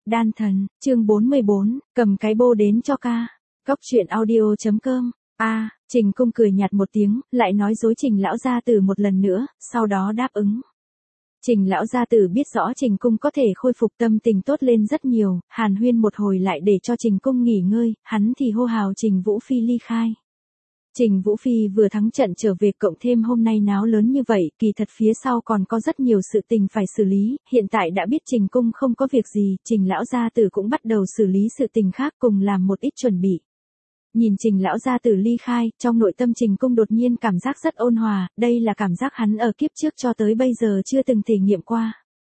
Đan thần, chương 44, cầm cái bô đến cho ca. Cóc truyện audio.com. Trình Cung cười nhạt một tiếng, lại nói dối Trình lão gia tử một lần nữa, sau đó đáp ứng. Trình lão gia tử biết rõ Trình Cung có thể khôi phục, tâm tình tốt lên rất nhiều, hàn huyên một hồi lại để cho Trình Cung nghỉ ngơi, hắn thì hô hào Trình Vũ Phi ly khai. Trình Vũ Phi vừa thắng trận trở về, cộng thêm hôm nay náo lớn như vậy, kỳ thật phía sau còn có rất nhiều sự tình phải xử lý, hiện tại đã biết Trình Cung không có việc gì, Trình lão gia tử cũng bắt đầu xử lý sự tình khác, cùng làm một ít chuẩn bị. Nhìn Trình lão gia tử ly khai, trong nội tâm Trình Cung đột nhiên cảm giác rất ôn hòa, đây là cảm giác hắn ở kiếp trước cho tới bây giờ chưa từng thể nghiệm qua.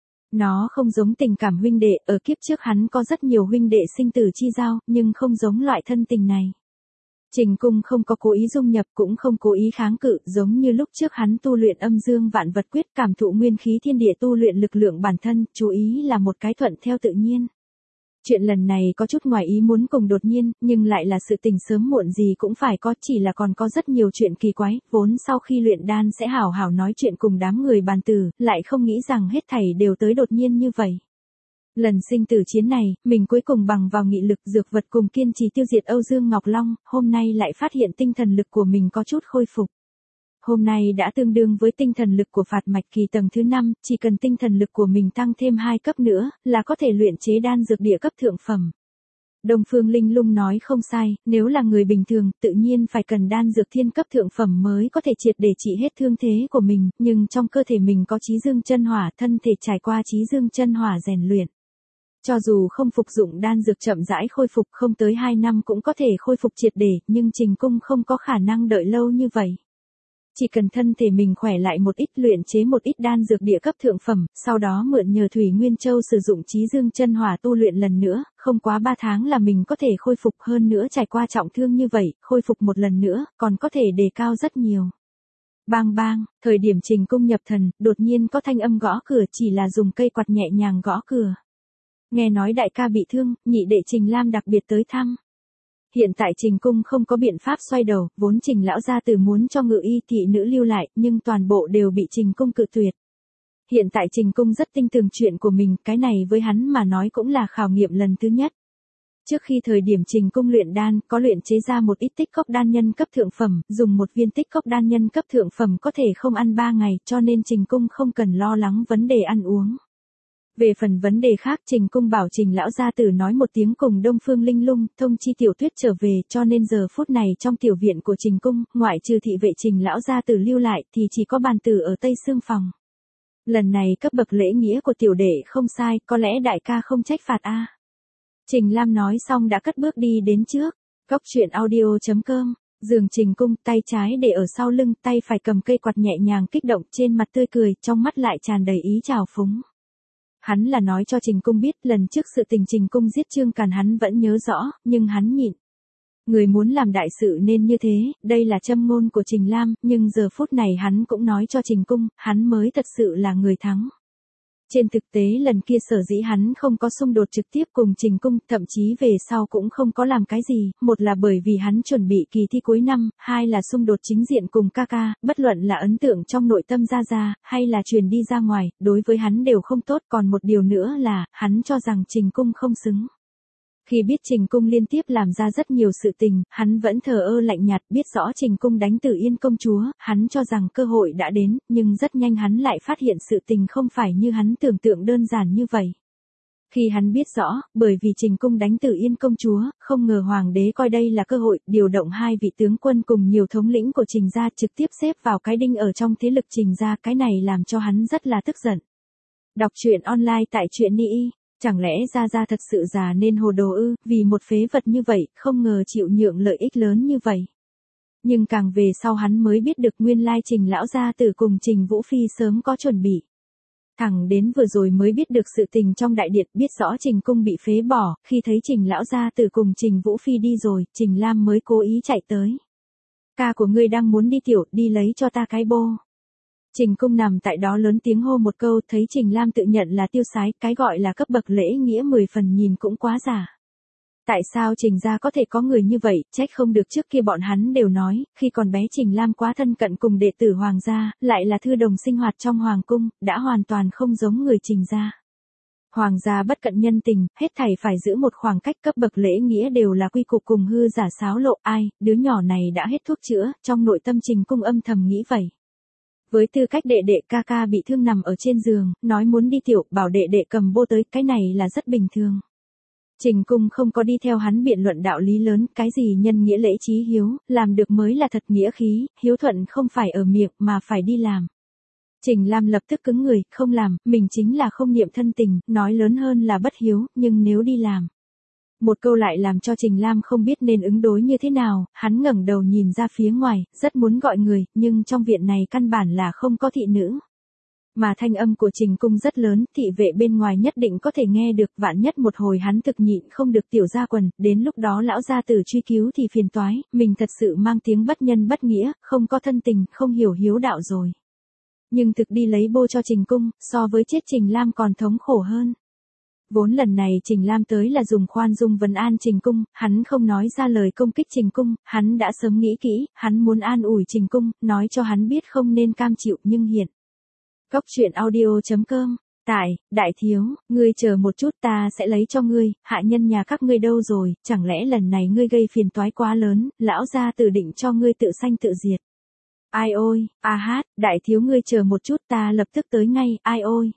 Nó không giống tình cảm huynh đệ, ở kiếp trước hắn có rất nhiều huynh đệ sinh tử chi giao, nhưng không giống loại thân tình này. Trình Cung không có cố ý dung nhập, cũng không cố ý kháng cự, giống như lúc trước hắn tu luyện âm dương vạn vật quyết, cảm thụ nguyên khí thiên địa, tu luyện lực lượng bản thân, chú ý là một cái thuận theo tự nhiên. Chuyện lần này có chút ngoài ý muốn cùng đột nhiên, nhưng lại là sự tình sớm muộn gì cũng phải có, chỉ là còn có rất nhiều chuyện kỳ quái, vốn sau khi luyện đan sẽ hảo hảo nói chuyện cùng đám người bàn tử, lại không nghĩ rằng hết thảy đều tới đột nhiên như vậy. Lần sinh tử chiến này, mình cuối cùng bằng vào nghị lực, dược vật cùng kiên trì tiêu diệt Âu Dương Ngọc Long, hôm nay lại phát hiện tinh thần lực của mình có chút khôi phục. Hôm nay đã tương đương với tinh thần lực của Phạt Mạch Kỳ tầng thứ 5, chỉ cần tinh thần lực của mình tăng thêm 2 cấp nữa, là có thể luyện chế đan dược địa cấp thượng phẩm. Đông Phương Linh Lung nói không sai, nếu là người bình thường, tự nhiên phải cần đan dược thiên cấp thượng phẩm mới có thể triệt để trị hết thương thế của mình, nhưng trong cơ thể mình có Chí Dương Chân Hỏa, thân thể trải qua Chí Dương Chân Hỏa rèn luyện. Cho dù không phục dụng đan dược chậm rãi khôi phục, không tới 2 năm cũng có thể khôi phục triệt để, nhưng Trình Cung không có khả năng đợi lâu như vậy. Chỉ cần thân thể mình khỏe lại một ít, luyện chế một ít đan dược địa cấp thượng phẩm, sau đó mượn nhờ Thủy Nguyên Châu sử dụng Chí Dương Chân Hỏa tu luyện lần nữa, không quá 3 tháng là mình có thể khôi phục, hơn nữa trải qua trọng thương như vậy, khôi phục một lần nữa, còn có thể đề cao rất nhiều. Bang bang, thời điểm Trình Cung nhập thần, đột nhiên có thanh âm gõ cửa, chỉ là dùng cây quạt nhẹ nhàng gõ cửa. Nghe nói đại ca bị thương, nhị đệ Trình Lam đặc biệt tới thăm. Hiện tại Trình Cung không có biện pháp xoay đầu, vốn Trình lão gia tử muốn cho ngự y thị nữ lưu lại, nhưng toàn bộ đều bị Trình Cung cự tuyệt. Hiện tại Trình Cung rất tin tưởng chuyện của mình, cái này với hắn mà nói cũng là khảo nghiệm lần thứ nhất. Trước khi thời điểm Trình Cung luyện đan, có luyện chế ra một ít tích cốc đan nhân cấp thượng phẩm, dùng một viên tích cốc đan nhân cấp thượng phẩm có thể không ăn 3 ngày, cho nên Trình Cung không cần lo lắng vấn đề ăn uống. Về phần vấn đề khác, Trình Cung bảo Trình lão gia tử nói một tiếng cùng Đông Phương Linh Lung, thông chi Tiểu Tuyết trở về, cho nên giờ phút này trong tiểu viện của Trình Cung, ngoại trừ thị vệ Trình lão gia tử lưu lại, thì chỉ có bàn tử ở Tây Xương phòng. Lần này cấp bậc lễ nghĩa của tiểu đệ không sai, có lẽ đại ca không trách phạt a. Trình Lam nói xong đã cất bước đi đến trước. Cóc truyện audio.com. Giường Trình Cung, tay trái để ở sau lưng, tay phải cầm cây quạt nhẹ nhàng kích động, trên mặt tươi cười, trong mắt lại tràn đầy ý trào phúng. Hắn là nói cho Trình Cung biết, lần trước sự tình Trình Cung giết Trương Càn hắn vẫn nhớ rõ, nhưng hắn nhịn. Người muốn làm đại sự nên như thế, đây là châm ngôn của Trình Lam, nhưng giờ phút này hắn cũng nói cho Trình Cung, hắn mới thật sự là người thắng. Trên thực tế lần kia sở dĩ hắn không có xung đột trực tiếp cùng Trình Cung, thậm chí về sau cũng không có làm cái gì, một là bởi vì hắn chuẩn bị kỳ thi cuối năm, hai là xung đột chính diện cùng ca ca, bất luận là ấn tượng trong nội tâm ra, hay là truyền đi ra ngoài, đối với hắn đều không tốt, còn một điều nữa là, hắn cho rằng Trình Cung không xứng. Khi biết Trình Cung liên tiếp làm ra rất nhiều sự tình, hắn vẫn thờ ơ lạnh nhạt, biết rõ Trình Cung đánh Tử Yên công chúa, hắn cho rằng cơ hội đã đến, nhưng rất nhanh hắn lại phát hiện sự tình không phải như hắn tưởng tượng đơn giản như vậy. Khi hắn biết rõ, bởi vì Trình Cung đánh Tử Yên công chúa, không ngờ hoàng đế coi đây là cơ hội, điều động 2 vị tướng quân cùng nhiều thống lĩnh của Trình gia trực tiếp xếp vào cái đinh ở trong thế lực Trình gia, cái này làm cho hắn rất là tức giận. Đọc truyện online tại truyện Ni. Chẳng lẽ Gia thật sự già nên hồ đồ ư, vì một phế vật như vậy, không ngờ chịu nhượng lợi ích lớn như vậy. Nhưng càng về sau hắn mới biết được nguyên lai Trình lão gia tử cùng Trình Vũ Phi sớm có chuẩn bị. Thẳng đến vừa rồi mới biết được sự tình trong đại điện, biết rõ Trình Cung bị phế bỏ, khi thấy Trình lão gia tử cùng Trình Vũ Phi đi rồi, Trình Lam mới cố ý chạy tới. Ca của ngươi đang muốn đi tiểu, đi lấy cho ta cái bô. Trình Cung nằm tại đó lớn tiếng hô một câu, thấy Trình Lam tự nhận là tiêu sái, cái gọi là cấp bậc lễ nghĩa 10 phần nhìn cũng quá giả. Tại sao Trình gia có thể có người như vậy, trách không được trước kia bọn hắn đều nói, khi còn bé Trình Lam quá thân cận cùng đệ tử hoàng gia, lại là thư đồng sinh hoạt trong hoàng cung, đã hoàn toàn không giống người Trình gia. Hoàng gia bất cận nhân tình, hết thảy phải giữ một khoảng cách, cấp bậc lễ nghĩa đều là quy cục cùng hư giả xáo lộ. Ai, đứa nhỏ này đã hết thuốc chữa, trong nội tâm Trình Cung âm thầm nghĩ vậy. Với tư cách đệ đệ, ca ca bị thương nằm ở trên giường, nói muốn đi tiểu, bảo đệ đệ cầm bô tới, cái này là rất bình thường. Trình Cung không có đi theo hắn biện luận đạo lý lớn, cái gì nhân nghĩa lễ trí hiếu, làm được mới là thật nghĩa khí, hiếu thuận không phải ở miệng mà phải đi làm. Trình Lam lập tức cứng người, không làm, mình chính là không niệm thân tình, nói lớn hơn là bất hiếu, nhưng nếu đi làm. Một câu lại làm cho Trình Lam không biết nên ứng đối như thế nào, hắn ngẩng đầu nhìn ra phía ngoài, rất muốn gọi người, nhưng trong viện này căn bản là không có thị nữ. Mà thanh âm của Trình Cung rất lớn, thị vệ bên ngoài nhất định có thể nghe được, vạn nhất một hồi hắn thực nhịn không được tiểu ra quần, đến lúc đó lão gia tử truy cứu thì phiền toái, mình thật sự mang tiếng bất nhân bất nghĩa, không có thân tình, không hiểu hiếu đạo rồi. Nhưng thực đi lấy bô cho Trình Cung, so với chết Trình Lam còn thống khổ hơn. Vốn lần này Trình Lam tới là dùng khoan dung vấn an Trình Cung, hắn không nói ra lời công kích Trình Cung, hắn đã sớm nghĩ kỹ, hắn muốn an ủi Trình Cung, nói cho hắn biết không nên cam chịu nhưng hiện. Cốc truyện audio.com, đại thiếu, ngươi chờ một chút ta sẽ lấy cho ngươi, hạ nhân nhà các ngươi đâu rồi, chẳng lẽ lần này ngươi gây phiền toái quá lớn, lão gia tử định cho ngươi tự sanh tự diệt. Ai ôi, a hát, đại thiếu ngươi chờ một chút ta lập tức tới ngay, ai ôi.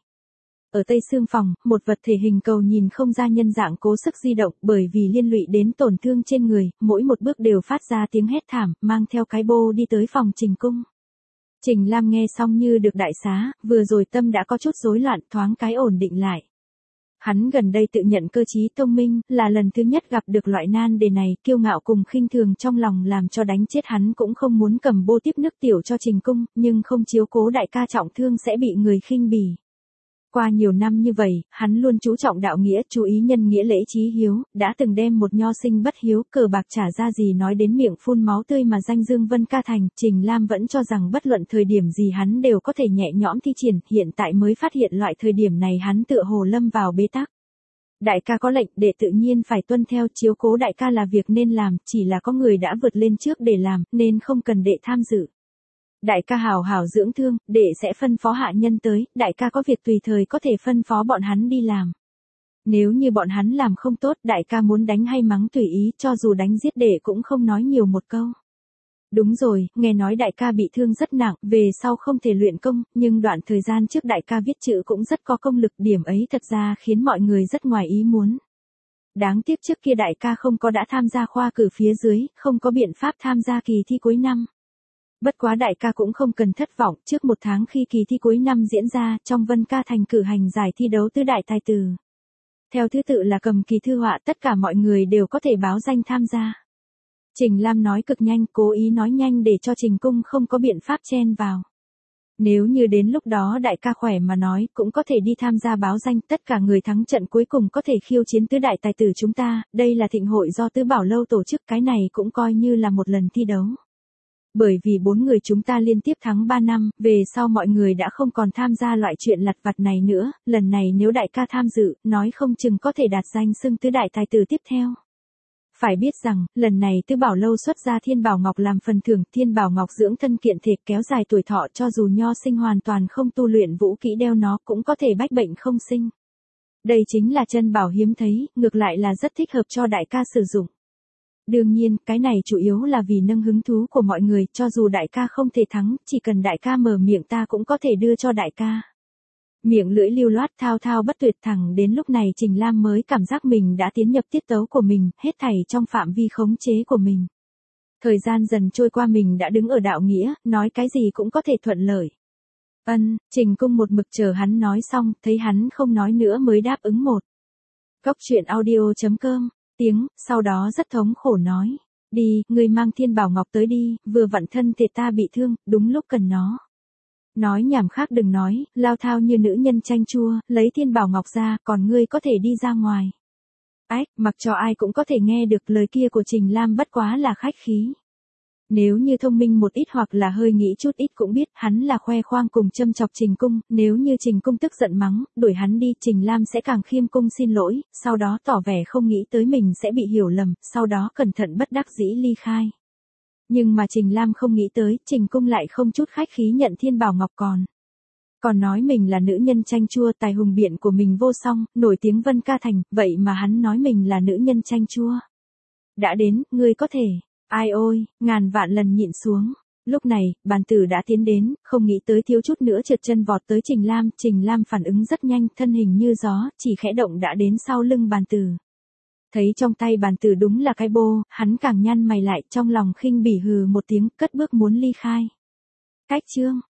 Ở tây xương phòng, một vật thể hình cầu nhìn không ra nhân dạng cố sức di động bởi vì liên lụy đến tổn thương trên người, mỗi một bước đều phát ra tiếng hét thảm, mang theo cái bô đi tới phòng Trình Cung. Trình Lam nghe xong như được đại xá, vừa rồi tâm đã có chút rối loạn, thoáng cái ổn định lại. Hắn gần đây tự nhận cơ trí thông minh, là lần thứ nhất gặp được loại nan đề này, kiêu ngạo cùng khinh thường trong lòng làm cho đánh chết hắn cũng không muốn cầm bô tiếp nước tiểu cho Trình Cung, nhưng không chiếu cố đại ca trọng thương sẽ bị người khinh bỉ. Qua nhiều năm như vậy, hắn luôn chú trọng đạo nghĩa, chú ý nhân nghĩa lễ trí hiếu, đã từng đem một nho sinh bất hiếu, cờ bạc trả ra gì nói đến miệng phun máu tươi mà danh dương Vân Ca Thành, Trình Lam vẫn cho rằng bất luận thời điểm gì hắn đều có thể nhẹ nhõm thi triển, hiện tại mới phát hiện loại thời điểm này hắn tựa hồ lâm vào bế tắc. Đại ca có lệnh, đệ tự nhiên phải tuân theo, chiếu cố đại ca là việc nên làm, chỉ là có người đã vượt lên trước để làm, nên không cần đệ tham dự. Đại ca hảo hảo dưỡng thương, đệ sẽ phân phó hạ nhân tới, đại ca có việc tùy thời có thể phân phó bọn hắn đi làm. Nếu như bọn hắn làm không tốt, đại ca muốn đánh hay mắng tùy ý, cho dù đánh giết đệ cũng không nói nhiều một câu. Đúng rồi, nghe nói đại ca bị thương rất nặng, về sau không thể luyện công, nhưng đoạn thời gian trước đại ca viết chữ cũng rất có công lực, điểm ấy thật ra khiến mọi người rất ngoài ý muốn. Đáng tiếc trước kia đại ca không có đã tham gia khoa cử phía dưới, không có biện pháp tham gia kỳ thi cuối năm. Bất quá đại ca cũng không cần thất vọng, trước một tháng khi kỳ thi cuối năm diễn ra, trong Vân Ca Thành cử hành giải thi đấu tứ đại tài tử. Theo thứ tự là cầm kỳ thư họa, tất cả mọi người đều có thể báo danh tham gia. Trình Lam nói cực nhanh, cố ý nói nhanh để cho Trình Cung không có biện pháp chen vào. Nếu như đến lúc đó đại ca khỏe mà nói, cũng có thể đi tham gia báo danh, tất cả người thắng trận cuối cùng có thể khiêu chiến tứ đại tài tử chúng ta, đây là thịnh hội do Tứ Bảo Lâu tổ chức, cái này cũng coi như là một lần thi đấu. Bởi vì 4 người chúng ta liên tiếp thắng 3 năm, về sau mọi người đã không còn tham gia loại chuyện lặt vặt này nữa, lần này nếu đại ca tham dự, nói không chừng có thể đạt danh xưng tứ đại tài tử tiếp theo. Phải biết rằng, lần này Tứ Bảo Lâu xuất ra Thiên Bảo Ngọc làm phần thưởng, Thiên Bảo Ngọc dưỡng thân kiện thể kéo dài tuổi thọ, cho dù nho sinh hoàn toàn không tu luyện vũ kỹ đeo nó cũng có thể bách bệnh không sinh. Đây chính là chân bảo hiếm thấy, ngược lại là rất thích hợp cho đại ca sử dụng. Đương nhiên, cái này chủ yếu là vì nâng hứng thú của mọi người, cho dù đại ca không thể thắng, chỉ cần đại ca mở miệng ta cũng có thể đưa cho đại ca. Miệng lưỡi lưu loát thao thao bất tuyệt, thẳng đến lúc này Trình Lam mới cảm giác mình đã tiến nhập tiết tấu của mình, hết thảy trong phạm vi khống chế của mình. Thời gian dần trôi qua, mình đã đứng ở đạo nghĩa, nói cái gì cũng có thể thuận lợi. Trình Cung một mực chờ hắn nói xong, thấy hắn không nói nữa mới đáp ứng một. Cốc truyện audio.com, sau đó rất thống khổ nói. Đi, ngươi mang Thiên Bảo Ngọc tới đi, vừa vặn thân thể ta bị thương, đúng lúc cần nó. Nói nhảm khác đừng nói, lao thao như nữ nhân chanh chua, lấy Thiên Bảo Ngọc ra, còn ngươi có thể đi ra ngoài. Ách, mặc cho ai cũng có thể nghe được lời kia của Trình Lam bất quá là khách khí. Nếu như thông minh một ít hoặc là hơi nghĩ chút ít cũng biết hắn là khoe khoang cùng châm chọc Trình Cung, nếu như Trình Cung tức giận mắng, đuổi hắn đi, Trình Lam sẽ càng khiêm cung xin lỗi, sau đó tỏ vẻ không nghĩ tới mình sẽ bị hiểu lầm, sau đó cẩn thận bất đắc dĩ ly khai. Nhưng mà Trình Lam không nghĩ tới, Trình Cung lại không chút khách khí nhận Thiên Bảo Ngọc còn. Còn nói mình là nữ nhân chanh chua, tài hùng biện của mình vô song, nổi tiếng Vân Ca Thành, vậy mà hắn nói mình là nữ nhân chanh chua. Đã đến, ngươi có thể. Ai ôi, ngàn vạn lần nhịn xuống. Lúc này, bàn tử đã tiến đến, không nghĩ tới thiếu chút nữa trượt chân vọt tới Trình Lam phản ứng rất nhanh, thân hình như gió, chỉ khẽ động đã đến sau lưng bàn tử. Thấy trong tay bàn tử đúng là cái bô, hắn càng nhăn mày lại, trong lòng khinh bỉ hừ một tiếng, cất bước muốn ly khai. Cách chương